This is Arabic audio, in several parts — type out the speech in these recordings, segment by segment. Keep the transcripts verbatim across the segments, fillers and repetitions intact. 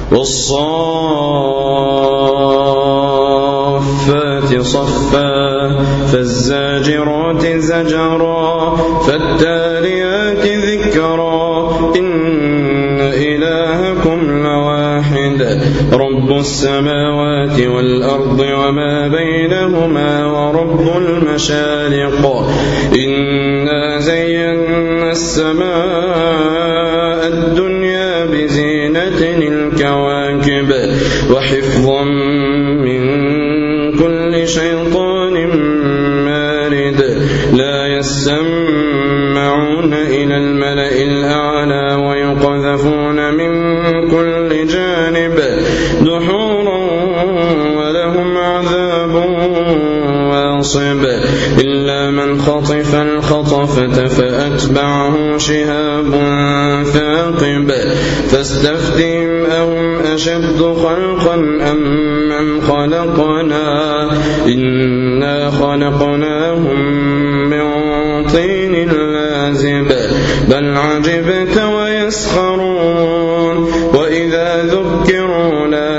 والصافات صفا فالزاجرات زجرا فالتاليات ذكرا إن إلهكم لواحد رب السماوات والأرض وما بينهما ورب المشارق إنا زينا السماء الدنيا بزينة الكواكب وحفظا من كل شيطان مارد لا يسمعون إلى الملأ الأعلى ويقذفون من كل جانب دحورا ولهم عذاب واصب إلا من خطف الخطفة فأتبعه شهاب ثاقب فاستفتهم أهم أشد خلقا أم من خلقنا إنا خلقناهم من طين لازب بل عجبت ويسخرون وإذا ذكروا لا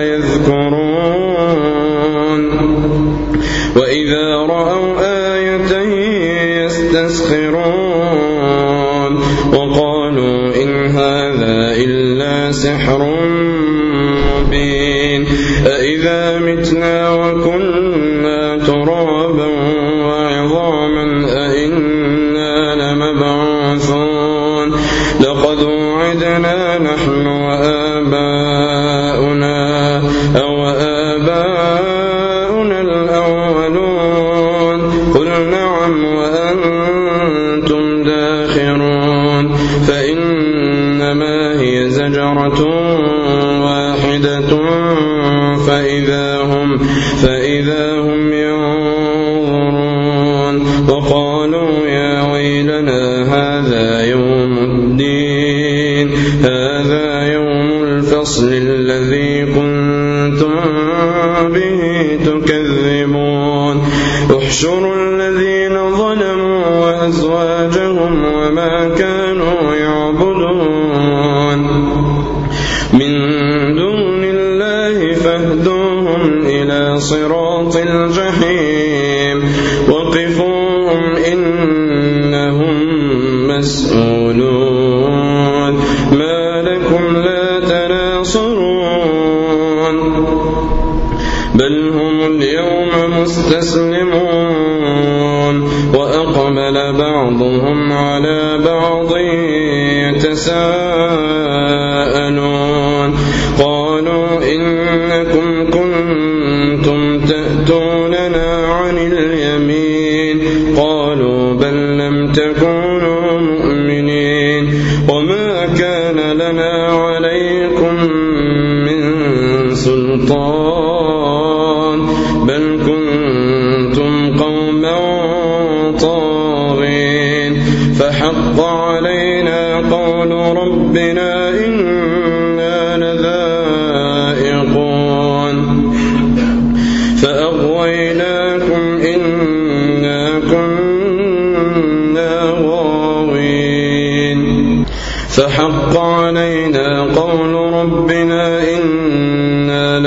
يذكرون وإذا رأوا آية يستسخرون وقالوا إن هذا إلا سحر مبين أإذا متنا وكنا ترابا وعظاما أإنا لمبعوثون لقد وعدنا نحن وآباؤنا أو آباؤنا الأولون قل نعم وأنتم داخرون فإنما هي زجرة واحدة فإذا هم فإذا هم ينظرون وقالوا يا ويلنا هذا يوم الدين هذا يوم الفصل الذي كنتم به تكذبون احشروا الذين ظلموا وأزواجهم وما كانوا يعبدون من دون الله فاهدوهم إلى صراط الجحيم وقفوهم إنهم مسؤولون ما لكم لا تناصرون بل هم اليوم مستسلمون وأقبل بعضهم على بعض يتساءلون قالوا إنكم كنتم تأتوننا عن اليمين قالوا بل لم تكونوا مؤمنين وما كان لنا عليكم من سلطان بل كنتم قوما طاغين فحق علينا قول ربنا إنا لذائقون فأغويناكم إنا كنا غاوين فحق علينا قول ربنا إنا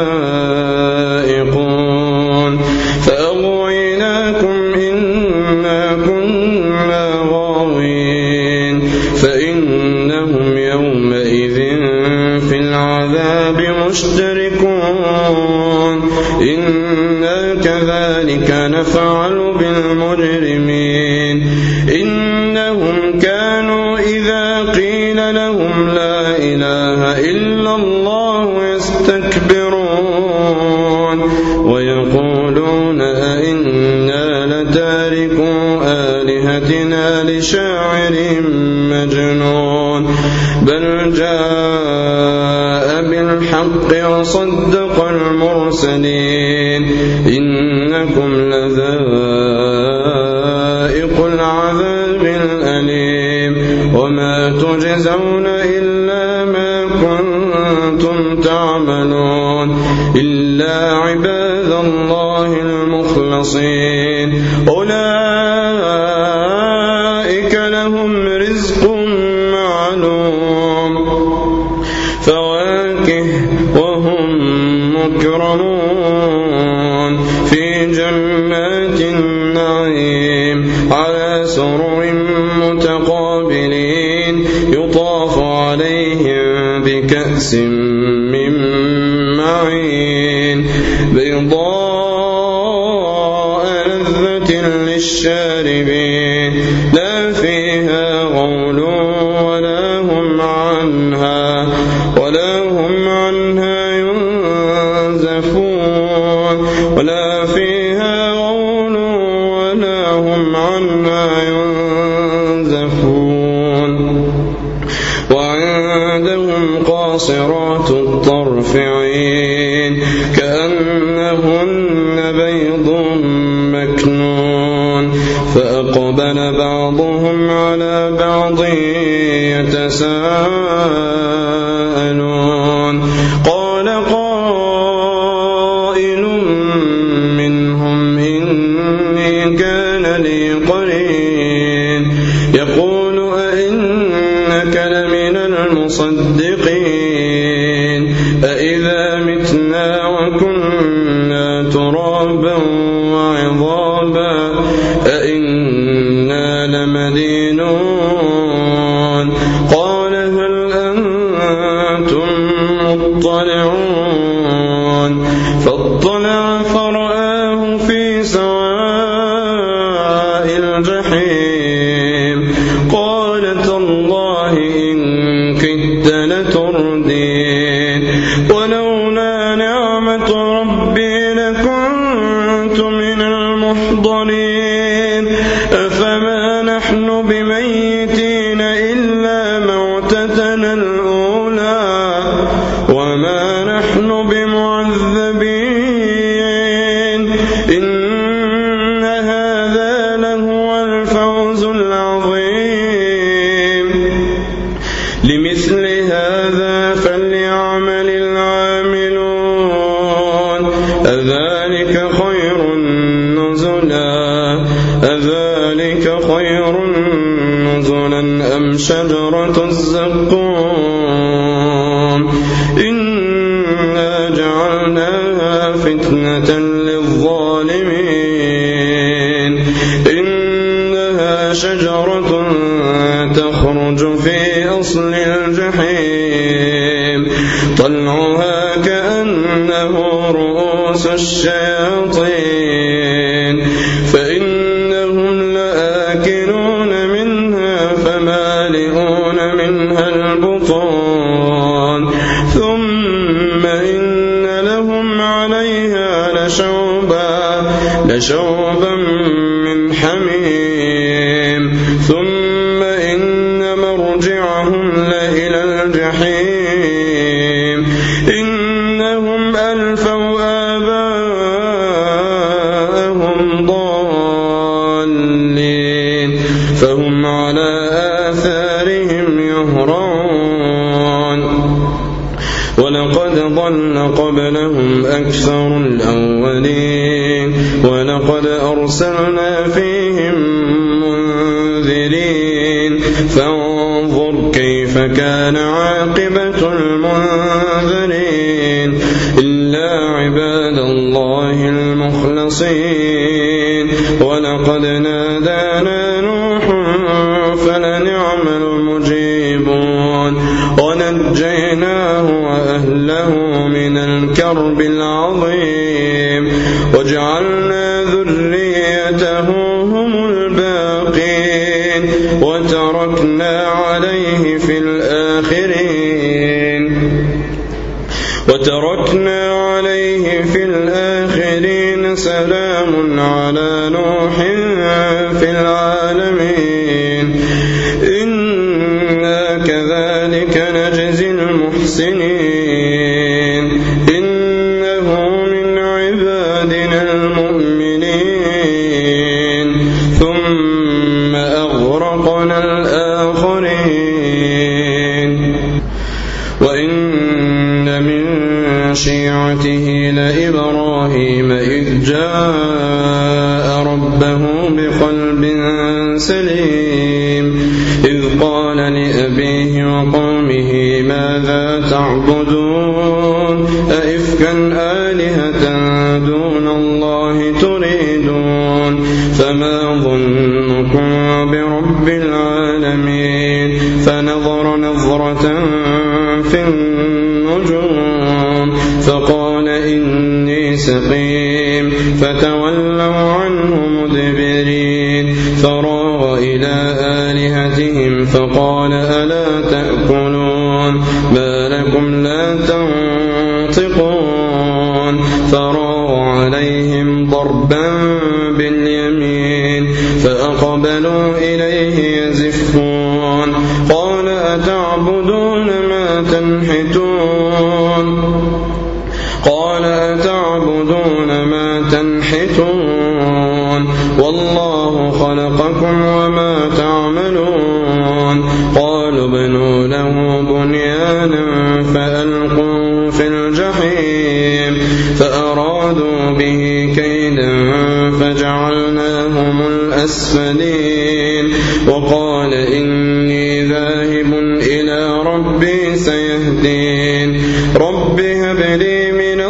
لذائقون فأغويناكم إنا كنا غاوين فإنهم يومئذ في العذاب مشتركون إنا كذلك نفعل بالمجرمين إنهم كانوا إذا قيل لهم لا إله إلا الله يستكبرون ويقولون أئنا لتاركو آلهتنا لشاعر مجنون بل جاء بالحق وصدق المرسلين إنكم لذائق العذاب الأليم وما تجزون إلا ما كنتم تعملون إلا عباد الله المخلصين أولئك لهم رزق معلوم فواكه وهم مكرمون في جنات النعيم على سرر متقابلين يطاف عليهم بكأس من معين بيضاء لذة للشاربين لا فيها غول ولا هم عنها ولا هم عنها ينزفون ولا فيها غول ولا هم عنها ينزفون وعندهم قاصرات الطرف عين كأنهن بيض مكنون فأقبل بعضهم على بعض يتساءلون قال قائل منهم إني كان لي قرين يقول أئنك لمن المصدقين أئذا متنا وكنا ترابا وعظاما أئنا لمدينون قال هل أنتم مطلعون فاطلع فرآه في سواء الجحيم قال تالله إن كدت لتردين ولولا نعمة ربي لكنت من المحضرين أفما نحن بميتين إلا موتتنا الأولى وما نحن بمعذبين إن هذا لهو الفوز العظيم لمثل هذا فليعمل العاملون أذلك خير نزلا أذلك خير نزلا أم شجرة الزقوم إنا جعلناها فتنة للظالمين إنها شجرة تخرج في أصل الجحيم طلعها كأنه رؤوس الشياطين فإنهم لآكلون منها فمالئون منها البطون ثم إن لهم عليها لشوبا لشوبا من حميم ثم إن مرجعهم لإلى الجحيم إنهم ألفوا آباءهم ضالين فهم على آثارهم يهرعون ولقد ضل قبلهم أكثر الأولين ولقد أرسلنا فيهم منذرين فانظر كيف كان عاقبة المنذرين إلا عباد الله المخلصين ولقد نادانا نوح فلنعم المجيبون ونجيناه وأهله من الكرب العظيم وجعلنا ذريته هم الباقين وتركنا عليه في الآخرين وتركنا عليه في الآخرين سلام على نوح في العالمين إنا كذلك نجزي المحسنين إنه من عبادنا المؤمنين ثم أغرقنا الآخرين وإن من شيعته لإبراهيم إذ جاء ربه بقلب سليم إذ قال لأبيه وقومه ماذا تعبدون تعبدون أئفكا آلهة دون الله تريدون فما ظنكم برب العالمين فنظر نظرة في النجوم فقال إني سقيم فتولوا عنه مدبرين فراغ إلى آلهتهم فقال ألا تأكلون ما لكم لا تنطقون فراغ عليهم ضربا باليمين فأقبلوا إليه يزفون قال أتعبدون ما تنحتون قال أتعبدون ما تنحتون والله خلقكم وما تعملون قالوا ابنوا له بنيانا فألقوه في الجحيم فأرادوا به كيدا فجعلناهم الأسفلين وقال إني ذاهب إلى ربي سيهدين رب هب لي من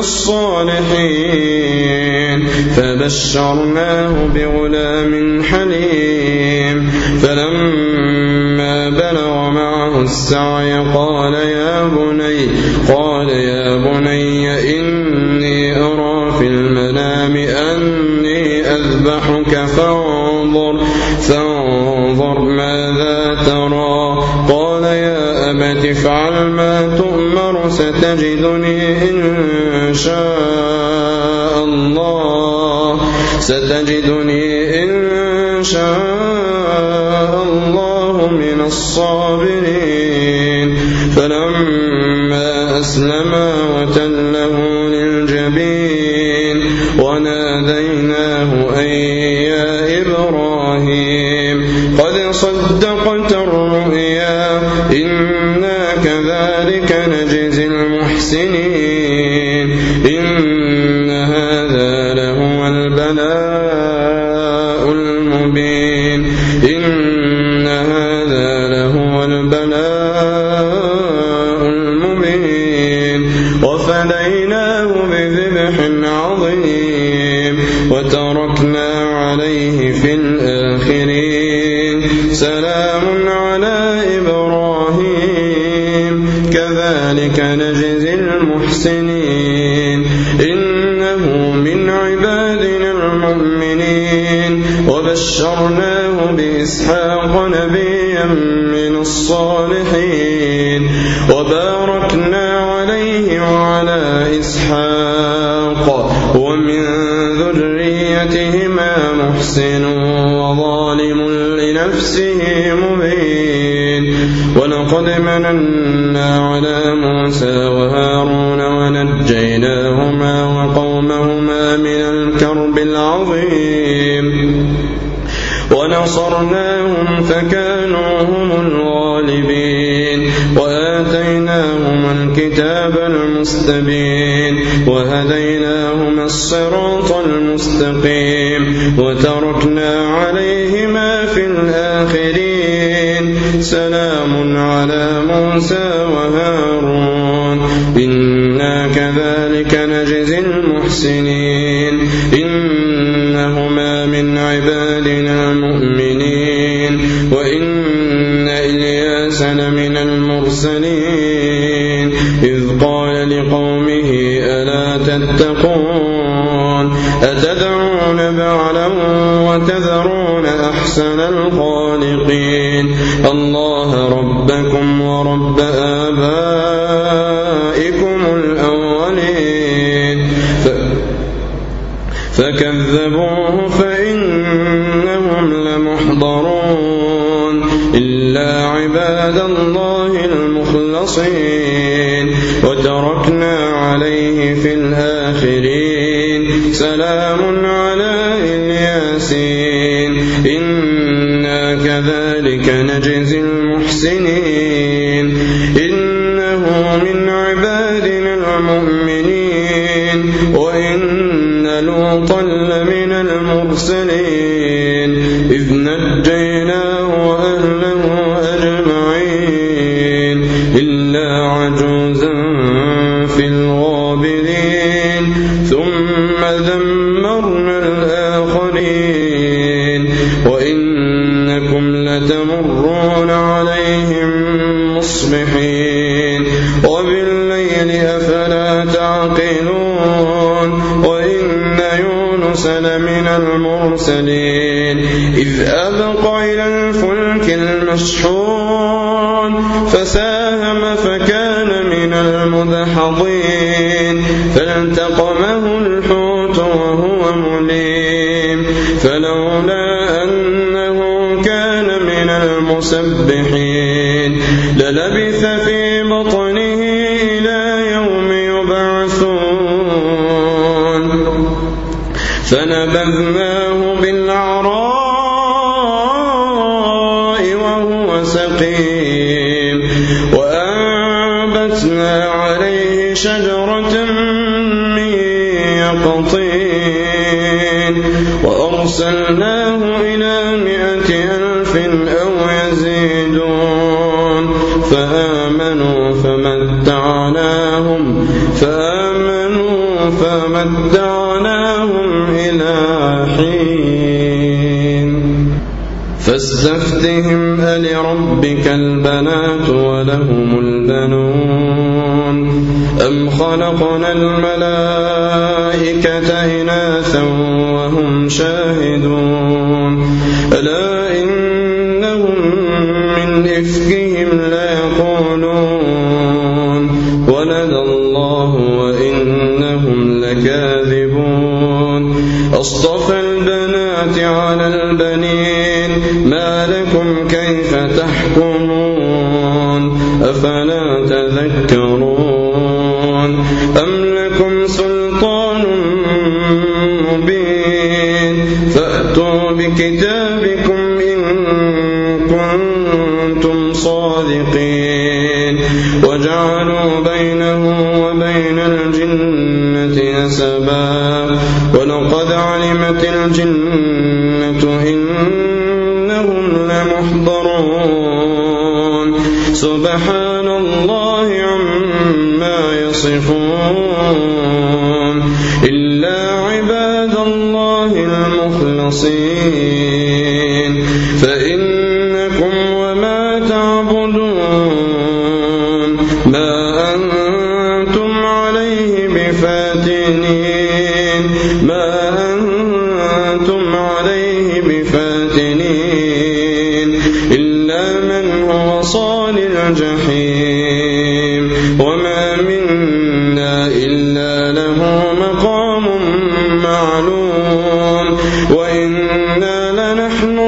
الصالحين فبشرناه بغلام حليم فلما بلغ معه السعي قال يا بني قال يا بني إني أرى في المنام أني أذبحك فانظر فانظر ماذا ترى قال يا أبت افعل ما تؤمر ستجدني إن شاء الله ستجدني إن شاء الله من الصابرين فلما أسلما وتله للجبين وناديناه أن يا إبراهيم قد صدقت الرؤيا إنا كذلك نجزي المحسنين إن هذا لهو البلاء المبين إن هذا لهو البلاء المبين وفديناه بذبح عظيم وتركنا عليه في الآخرين سلام على إبراهيم كذلك نجزي المحسنين إنه من عبادنا المؤمنين وبشرناه بإسحاق نبيا من الصالحين وباركنا عليه وعلى إسحاق ومن ذريتهما محسن وظالم لنفسه مبين ولقد مننا على موسى وهارون ونجيناهما وقومهما من الكرب العظيم ونصرناهم فكانوا هم الغالبين وآتيناهم الكتاب المستبين وهديناهما الصراط المستقيم وتركنا عليهما في الآخرين سلام على موسى وهارون إنا كذلك نجزي المحسنين إنهما من عبادنا المؤمنين وإن إلياس لمن المرسلين إذ قال لقومه ألا تتقون أتدعون بعلا وتذرون أحسن الخالقين الله ربكم ورب آبائكم الأولين فكذبوه فإنهم لمحضرون إلا عباد الله المخلصين وتركنا عليه في الآخرين سلام على الياسين إنا كذلك نجزي المحسنين إنه من عبادنا المؤمنين وإن لوطا لمن المرسلين إذ نجيناه وأهله أجمعين إلا عجوزا وبالليل أفلا تعقلون وإن يونس لمن المرسلين إذ أبق إلى الفلك المشحون فساهم فكان من المدحضين فالتقمه الحوت وهو مليم فلولا أنه كان من المسبحين للبث في بطنه إلى يوم يبعثون فنبذناه بالعراء وهو سقيم وأنبتنا عليه شجرة من يقطين وأرسلناه إلى مائة ألف أو يزيدون فآمنوا فمتعناهم فآمنوا فمتعناهم إلى حين فاستفتهم ألربك البنات ولهم البنون أم خلقنا الملائكة إناثا وهم شاهدون ألا إنهم من إفكهم ليقولون ولد الله وإنهم لكاذبون أصطفى البنات على البنين ما لكم كيف تحكمون أفلا تذكرون أم لكم سلطان مبين فأتوا بكتابكم إن كنتم صادقين وجعلوا بينه وبين الجنة نسبا ولقد علمت الجنة إنهم لمحضرون سبحان الله عما يصفون إلا عباد الله المخلصين فإنكم وما تعبدون ما أنتم عليه بفاتنين ما أنتم عليه بفاتنين إلا من هو صال الجحيم وما منا إلا له مقام معلوم وإنا لنحن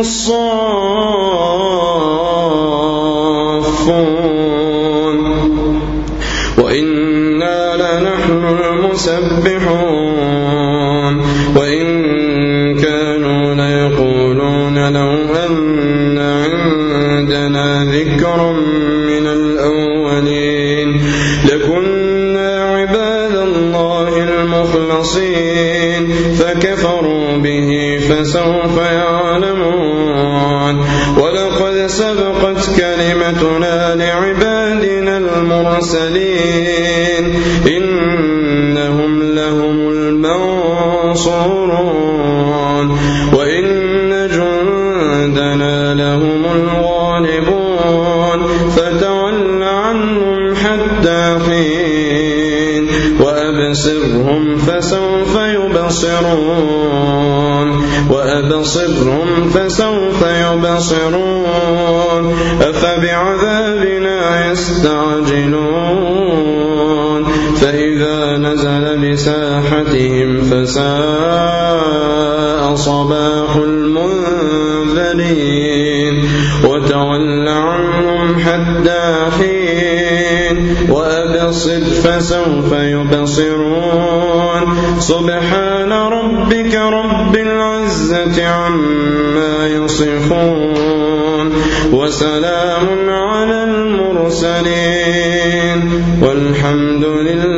الصافون وإنا لنحن المسبحون وإن كانوا ليقولون لو أن عندنا ذكرا من الأولين لكنا عباد الله المخلصين فكفروا به فسوف يعلمون ولقد سبقت كلمتنا لعبادنا المرسلين إنهم لهم المنصورون وإن جندنا لهم الغالبون فتول عنهم حتى حين وأبصرهم فسوف يبصرون وأبصرهم فسوف يبصرون أفبعذابنا يستعجلون فإذا نزل بساحتهم فساء صباح المنذرين وتول عنهم حتى حين وأبصر فسوف يبصرون سبحان ربك رب العزة عما يصفون وسلام على المرسلين والحمد لله